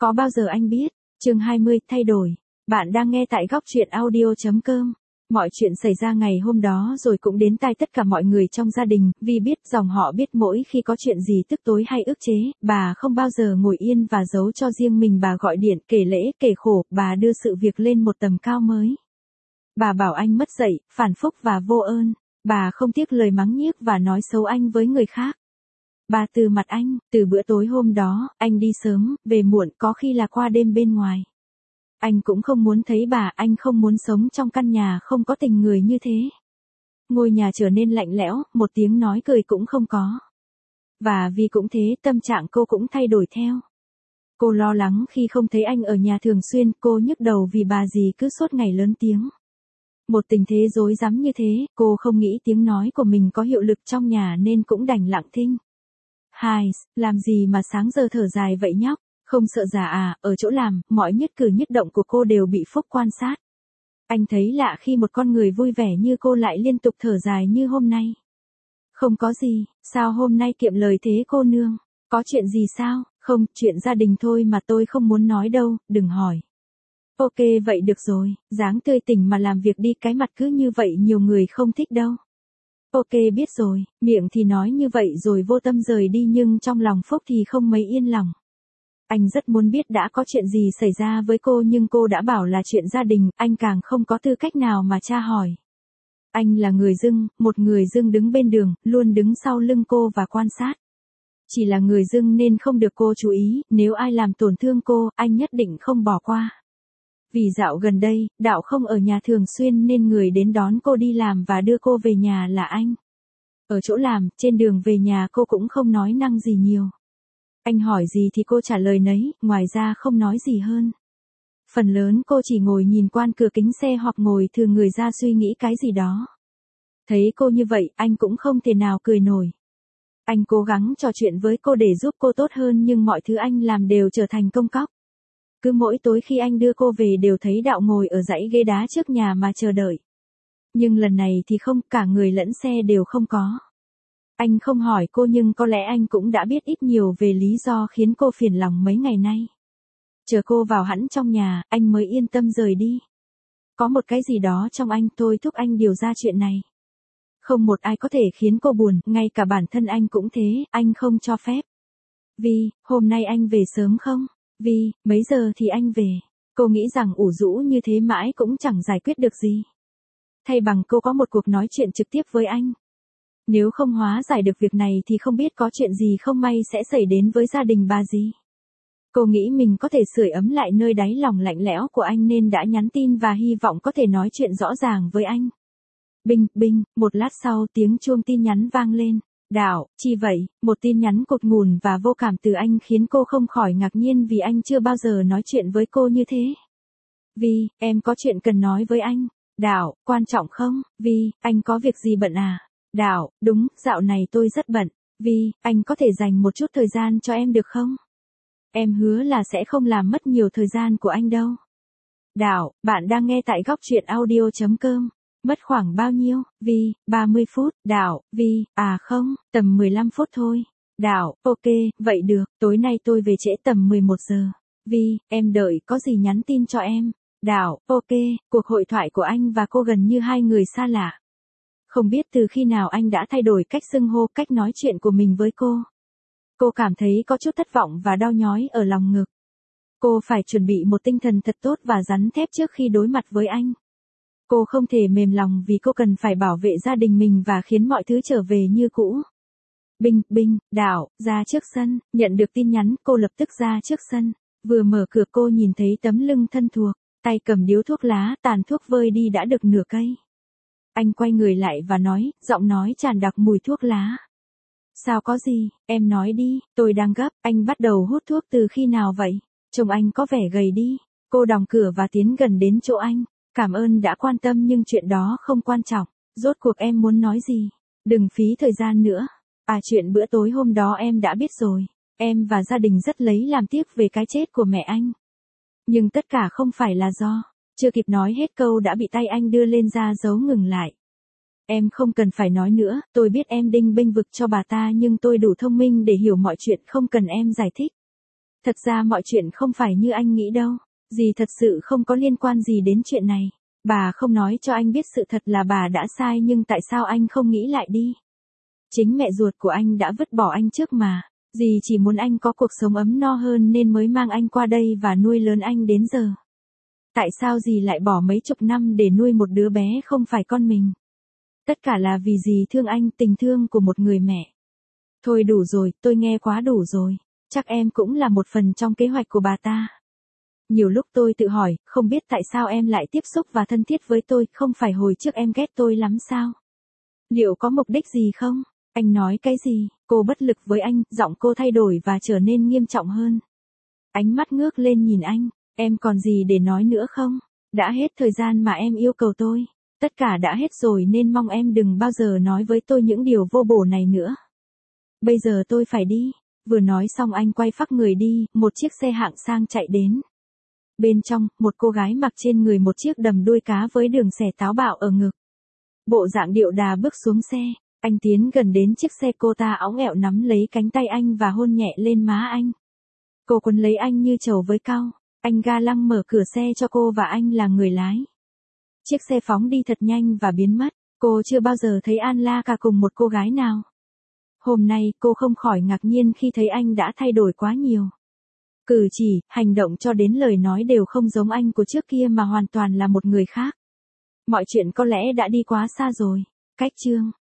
Có bao giờ anh biết? Chương 20, thay đổi. Bạn đang nghe tại góc truyện audio.com. Mọi chuyện xảy ra ngày hôm đó rồi cũng đến tai tất cả mọi người trong gia đình, vì biết dòng họ biết mỗi khi có chuyện gì tức tối hay ức chế, bà không bao giờ ngồi yên và giấu cho riêng mình, bà gọi điện, kể lễ, kể khổ, bà đưa sự việc lên một tầm cao mới. Bà bảo anh mất dạy, phản phúc và vô ơn. Bà không tiếc lời mắng nhiếc và nói xấu anh với người khác. Bà từ mặt anh, từ bữa tối hôm đó, anh đi sớm, về muộn, có khi là qua đêm bên ngoài. Anh cũng không muốn thấy bà, anh không muốn sống trong căn nhà không có tình người như thế. Ngôi nhà trở nên lạnh lẽo, một tiếng nói cười cũng không có. Và vì cũng thế, tâm trạng cô cũng thay đổi theo. Cô lo lắng khi không thấy anh ở nhà thường xuyên, cô nhức đầu vì bà dì cứ suốt ngày lớn tiếng. Một tình thế rối rắm như thế, cô không nghĩ tiếng nói của mình có hiệu lực trong nhà nên cũng đành lặng thinh. Hai, làm gì mà sáng giờ thở dài vậy nhóc, không sợ già à? Ở chỗ làm, mọi nhất cử nhất động của cô đều bị Phúc quan sát. Anh thấy lạ khi một con người vui vẻ như cô lại liên tục thở dài như hôm nay. Không có gì, sao hôm nay kiệm lời thế cô nương? Có chuyện gì sao? Không, chuyện gia đình thôi mà tôi không muốn nói đâu, đừng hỏi. Ok vậy được rồi, dáng tươi tỉnh mà làm việc đi, cái mặt cứ như vậy nhiều người không thích đâu. Ok biết rồi, miệng thì nói như vậy rồi vô tâm rời đi nhưng trong lòng Phúc thì không mấy yên lòng. Anh rất muốn biết đã có chuyện gì xảy ra với cô nhưng cô đã bảo là chuyện gia đình, anh càng không có tư cách nào mà tra hỏi. Anh là người dưng, một người dưng đứng bên đường, luôn đứng sau lưng cô và quan sát. Chỉ là người dưng nên không được cô chú ý, nếu ai làm tổn thương cô, anh nhất định không bỏ qua. Vì dạo gần đây, Đạo không ở nhà thường xuyên nên người đến đón cô đi làm và đưa cô về nhà là anh. Ở chỗ làm, trên đường về nhà cô cũng không nói năng gì nhiều. Anh hỏi gì thì cô trả lời nấy, ngoài ra không nói gì hơn. Phần lớn cô chỉ ngồi nhìn quan cửa kính xe hoặc ngồi thừ người ra suy nghĩ cái gì đó. Thấy cô như vậy, anh cũng không thể nào cười nổi. Anh cố gắng trò chuyện với cô để giúp cô tốt hơn nhưng mọi thứ anh làm đều trở thành công cốc. Cứ mỗi tối khi anh đưa cô về đều thấy Đạo ngồi ở dãy ghế đá trước nhà mà chờ đợi. Nhưng lần này thì không, cả người lẫn xe đều không có. Anh không hỏi cô nhưng có lẽ anh cũng đã biết ít nhiều về lý do khiến cô phiền lòng mấy ngày nay. Chờ cô vào hẳn trong nhà, anh mới yên tâm rời đi. Có một cái gì đó trong anh thôi thúc anh điều ra chuyện này. Không một ai có thể khiến cô buồn, ngay cả bản thân anh cũng thế, anh không cho phép. Vi, hôm nay anh về sớm không? Vi, mấy giờ thì anh về? Cô nghĩ rằng ủ rũ như thế mãi cũng chẳng giải quyết được gì. Thay bằng cô có một cuộc nói chuyện trực tiếp với anh. Nếu không hóa giải được việc này thì không biết có chuyện gì không may sẽ xảy đến với gia đình bà gì. Cô nghĩ mình có thể sưởi ấm lại nơi đáy lòng lạnh lẽo của anh nên đã nhắn tin và hy vọng có thể nói chuyện rõ ràng với anh. Binh, binh, một lát sau tiếng chuông tin nhắn vang lên. Đạo, chi vậy? Một tin nhắn cột ngùn và vô cảm từ anh khiến cô không khỏi ngạc nhiên vì anh chưa bao giờ nói chuyện với cô như thế. Vi, em có chuyện cần nói với anh. Đạo, quan trọng không? Vi, anh có việc gì bận à? Đạo, đúng, dạo này tôi rất bận. Vi, anh có thể dành một chút thời gian cho em được không? Em hứa là sẽ không làm mất nhiều thời gian của anh đâu. Đạo, bạn đang nghe tại góc truyện audio.com. Mất khoảng bao nhiêu? Vi, 30 phút. Đạo, Vi, à không, tầm 15 phút thôi. Đạo, ok, vậy được, tối nay tôi về trễ tầm 11 giờ. Vi, em đợi, có gì nhắn tin cho em. Đạo, ok, cuộc hội thoại của anh và cô gần như hai người xa lạ. Không biết từ khi nào anh đã thay đổi cách xưng hô, cách nói chuyện của mình với cô. Cô cảm thấy có chút thất vọng và đau nhói ở lòng ngực. Cô phải chuẩn bị một tinh thần thật tốt và rắn thép trước khi đối mặt với anh. Cô không thể mềm lòng vì cô cần phải bảo vệ gia đình mình và khiến mọi thứ trở về như cũ. Binh, binh, Đạo, ra trước sân, nhận được tin nhắn, cô lập tức ra trước sân. Vừa mở cửa cô nhìn thấy tấm lưng thân thuộc, tay cầm điếu thuốc lá, tàn thuốc vơi đi đã được nửa cây. Anh quay người lại và nói, giọng nói tràn đặc mùi thuốc lá. Sao có gì, em nói đi, tôi đang gấp, anh bắt đầu hút thuốc từ khi nào vậy? Trông anh có vẻ gầy đi. Cô đóng cửa và tiến gần đến chỗ anh. Cảm ơn đã quan tâm nhưng chuyện đó không quan trọng. Rốt cuộc em muốn nói gì? Đừng phí thời gian nữa. À chuyện bữa tối hôm đó em đã biết rồi. Em và gia đình rất lấy làm tiếc về cái chết của mẹ anh. Nhưng tất cả không phải là do. Chưa kịp nói hết câu đã bị tay anh đưa lên ra dấu ngừng lại. Em không cần phải nói nữa, tôi biết em đinh bênh vực cho bà ta nhưng tôi đủ thông minh để hiểu mọi chuyện không cần em giải thích. Thật ra mọi chuyện không phải như anh nghĩ đâu. Dì thật sự không có liên quan gì đến chuyện này. Bà không nói cho anh biết sự thật là bà đã sai, nhưng tại sao anh không nghĩ lại đi? Chính mẹ ruột của anh đã vứt bỏ anh trước mà. Dì chỉ muốn anh có cuộc sống ấm no hơn nên mới mang anh qua đây và nuôi lớn anh đến giờ. Tại sao dì lại bỏ mấy chục năm để nuôi một đứa bé không phải con mình? Tất cả là vì dì thương anh, tình thương của một người mẹ. Thôi đủ rồi, tôi nghe quá đủ rồi. Chắc em cũng là một phần trong kế hoạch của bà ta. Nhiều lúc tôi tự hỏi, không biết tại sao em lại tiếp xúc và thân thiết với tôi, không phải hồi trước em ghét tôi lắm sao? Liệu có mục đích gì không? Anh nói cái gì? Cô bất lực với anh, giọng cô thay đổi và trở nên nghiêm trọng hơn. Ánh mắt ngước lên nhìn anh, em còn gì để nói nữa không? Đã hết thời gian mà em yêu cầu tôi. Tất cả đã hết rồi nên mong em đừng bao giờ nói với tôi những điều vô bổ này nữa. Bây giờ tôi phải đi. Vừa nói xong anh quay phác người đi, một chiếc xe hạng sang chạy đến. Bên trong, một cô gái mặc trên người một chiếc đầm đuôi cá với đường xẻ táo bạo ở ngực. Bộ dạng điệu đà bước xuống xe, anh tiến gần đến chiếc xe, cô ta óng ẹo nắm lấy cánh tay anh và hôn nhẹ lên má anh. Cô quấn lấy anh như trầu với cau, anh ga lăng mở cửa xe cho cô và anh là người lái. Chiếc xe phóng đi thật nhanh và biến mất, cô chưa bao giờ thấy An La cả cùng một cô gái nào. Hôm nay cô không khỏi ngạc nhiên khi thấy anh đã thay đổi quá nhiều. Cử chỉ, hành động cho đến lời nói đều không giống anh của trước kia mà hoàn toàn là một người khác. Mọi chuyện có lẽ đã đi quá xa rồi. Cách chương